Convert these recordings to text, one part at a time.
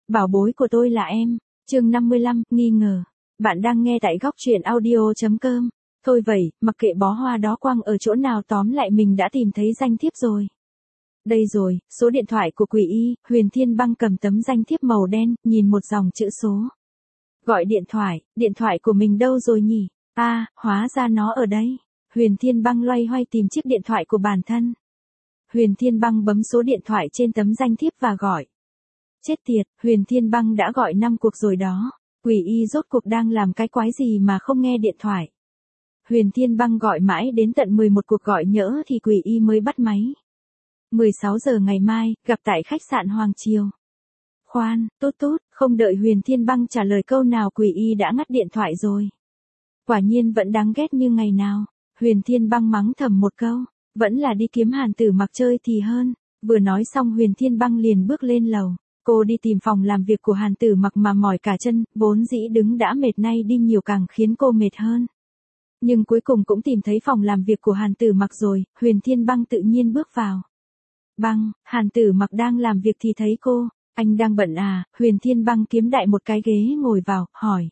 Bảo bối của tôi là em. Chương 55, nghi ngờ. Bạn đang nghe tại góc truyện audio.com. Thôi vậy, mặc kệ bó hoa đó quăng ở chỗ nào, tóm lại mình đã tìm thấy danh thiếp rồi. Đây rồi, số điện thoại của Quỷ Y. Huyền Thiên Băng cầm tấm danh thiếp màu đen, nhìn một dòng chữ số. Gọi điện thoại của mình đâu rồi nhỉ? Hóa ra nó ở đây. Huyền Thiên Băng loay hoay tìm chiếc điện thoại của bản thân. Huyền Thiên Băng bấm số điện thoại trên tấm danh thiếp và gọi. Chết tiệt, Huyền Thiên Băng đã gọi 5 cuộc rồi đó. Quỷ Y rốt cuộc đang làm cái quái gì mà không nghe điện thoại. Huyền Thiên Băng gọi mãi đến tận 11 cuộc gọi nhỡ thì Quỷ Y mới bắt máy. 16 giờ ngày mai, gặp tại khách sạn Hoàng Triều. Khoan, tốt, không đợi Huyền Thiên Băng trả lời câu nào Quỷ Y đã ngắt điện thoại rồi. Quả nhiên vẫn đáng ghét như ngày nào. Huyền Thiên Băng mắng thầm một câu, vẫn là đi kiếm Hàn Tử Mặc chơi thì hơn. Vừa nói xong Huyền Thiên Băng liền bước lên lầu. Cô đi tìm phòng làm việc của Hàn Tử Mặc mà mỏi cả chân, vốn dĩ đứng đã mệt nay đi nhiều càng khiến cô mệt hơn. Nhưng cuối cùng cũng tìm thấy phòng làm việc của Hàn Tử Mặc rồi, Huyền Thiên Băng tự nhiên bước vào. Băng, Hàn Tử Mặc đang làm việc thì thấy cô. Anh đang bận à? Huyền Thiên Băng kiếm đại một cái ghế ngồi vào, hỏi.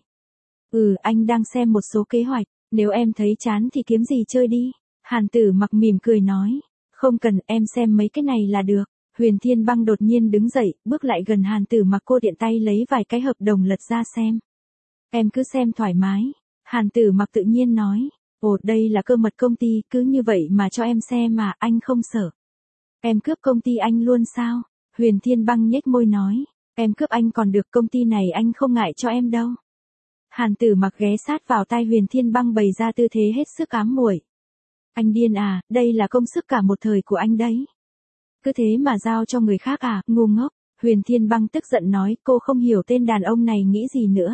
Anh đang xem một số kế hoạch, nếu em thấy chán thì kiếm gì chơi đi. Hàn Tử Mặc mỉm cười nói. Không cần, em xem mấy cái này là được. Huyền Thiên Băng đột nhiên đứng dậy, bước lại gần Hàn Tử Mặc, cô tiện tay lấy vài cái hợp đồng lật ra xem. Em cứ xem thoải mái. Hàn Tử Mặc tự nhiên nói. Đây là cơ mật công ty, cứ như vậy mà cho em xem mà, anh không sợ. Em cướp công ty anh luôn sao? Huyền Thiên Băng nhếch môi nói. Em cướp anh còn được, công ty này anh không ngại cho em đâu. Hàn Tử Mặc ghé sát vào tai Huyền Thiên Băng bày ra tư thế hết sức ám muội. Anh điên à, đây là công sức cả một thời của anh đấy. Cứ thế mà giao cho người khác à, ngu ngốc. Huyền Thiên Băng tức giận nói, cô không hiểu tên đàn ông này nghĩ gì nữa.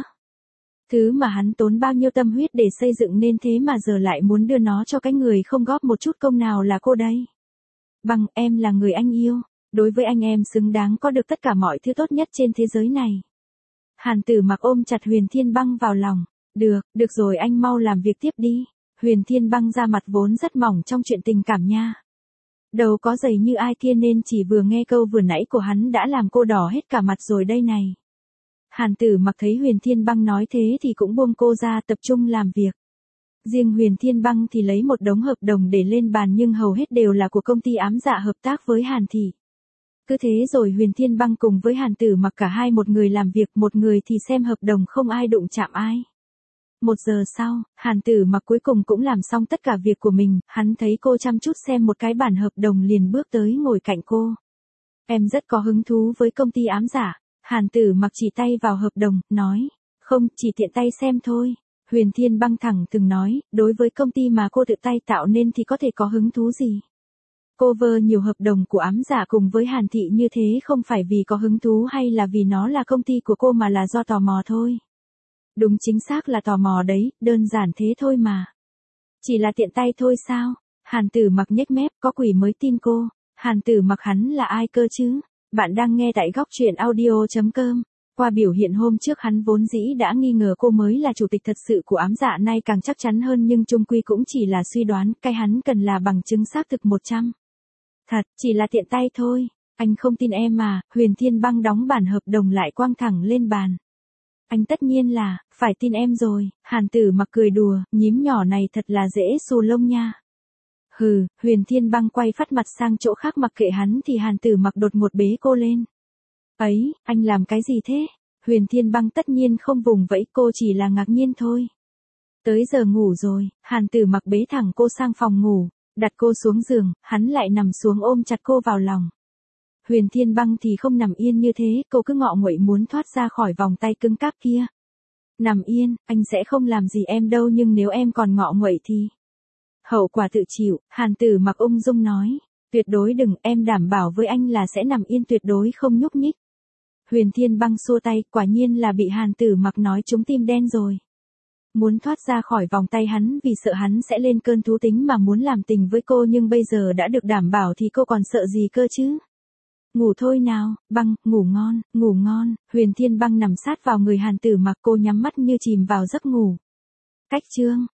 Thứ mà hắn tốn bao nhiêu tâm huyết để xây dựng nên thế mà giờ lại muốn đưa nó cho cái người không góp một chút công nào là cô đây. Băng, em là người anh yêu. Đối với anh em xứng đáng có được tất cả mọi thứ tốt nhất trên thế giới này. Hàn Tử Mặc ôm chặt Huyền Thiên Băng vào lòng. Được rồi, anh mau làm việc tiếp đi. Huyền Thiên Băng da mặt vốn rất mỏng trong chuyện tình cảm nha. Đâu có dày như ai kia nên chỉ vừa nghe câu vừa nãy của hắn đã làm cô đỏ hết cả mặt rồi đây này. Hàn Tử Mặc thấy Huyền Thiên Băng nói thế thì cũng buông cô ra, tập trung làm việc. Riêng Huyền Thiên Băng thì lấy một đống hợp đồng để lên bàn nhưng hầu hết đều là của công ty ám dạ hợp tác với Hàn Thị. Cứ thế rồi Huyền Thiên Băng cùng với Hàn Tử Mặc cả hai, một người làm việc, một người thì xem hợp đồng, không ai đụng chạm ai. 1 giờ sau, Hàn Tử Mặc cuối cùng cũng làm xong tất cả việc của mình, hắn thấy cô chăm chút xem một cái bản hợp đồng liền bước tới ngồi cạnh cô. Em rất có hứng thú với công ty ám dạ. Hàn Tử Mặc chỉ tay vào hợp đồng, nói. Không, chỉ tiện tay xem thôi. Huyền Thiên Băng thẳng thừng nói, đối với công ty mà cô tự tay tạo nên thì có thể có hứng thú gì. Cô vơ nhiều hợp đồng của ám dạ cùng với Hàn Thị như thế không phải vì có hứng thú hay là vì nó là công ty của cô mà là do tò mò thôi. Đúng chính xác là tò mò đấy, đơn giản thế thôi mà. Chỉ là tiện tay thôi sao? Hàn Tử Mặc nhếch mép, có quỷ mới tin cô. Hàn Tử Mặc hắn là ai cơ chứ? Bạn đang nghe tại góc truyện audio.com. Qua biểu hiện hôm trước hắn vốn dĩ đã nghi ngờ cô mới là chủ tịch thật sự của ám dạ, nay càng chắc chắn hơn nhưng chung quy cũng chỉ là suy đoán, cái hắn cần là bằng chứng xác thực 100. Thật, chỉ là tiện tay thôi. Anh không tin em mà. Huyền Thiên Băng đóng bản hợp đồng lại quăng thẳng lên bàn. Anh tất nhiên là, phải tin em rồi. Hàn Tử Mặc cười đùa, nhím nhỏ này thật là dễ xù lông nha. Huyền Thiên Băng quay phát mặt sang chỗ khác mặc kệ hắn thì Hàn Tử Mặc đột ngột bế cô lên. Ấy, anh làm cái gì thế? Huyền Thiên Băng tất nhiên không vùng vẫy, cô chỉ là ngạc nhiên thôi. Tới giờ ngủ rồi, Hàn Tử Mặc bế thẳng cô sang phòng ngủ, đặt cô xuống giường, hắn lại nằm xuống ôm chặt cô vào lòng. Huyền Thiên Băng thì không nằm yên như thế, cô cứ ngọ nguậy muốn thoát ra khỏi vòng tay cứng cáp kia. Nằm yên, anh sẽ không làm gì em đâu, nhưng nếu em còn ngọ nguậy thì hậu quả tự chịu. Hàn Tử Mặc ung dung nói. Tuyệt đối đừng, em đảm bảo với anh là sẽ nằm yên tuyệt đối không nhúc nhích. Huyền Thiên Băng xua tay, quả nhiên là bị Hàn Tử Mặc nói trúng tim đen rồi. Muốn thoát ra khỏi vòng tay hắn vì sợ hắn sẽ lên cơn thú tính mà muốn làm tình với cô, nhưng bây giờ đã được đảm bảo thì cô còn sợ gì cơ chứ. Ngủ thôi nào, Băng, ngủ ngon, ngủ ngon. Huyền Thiên Băng nằm sát vào người Hàn Tử Mặc, cô nhắm mắt như chìm vào giấc ngủ. Cách chương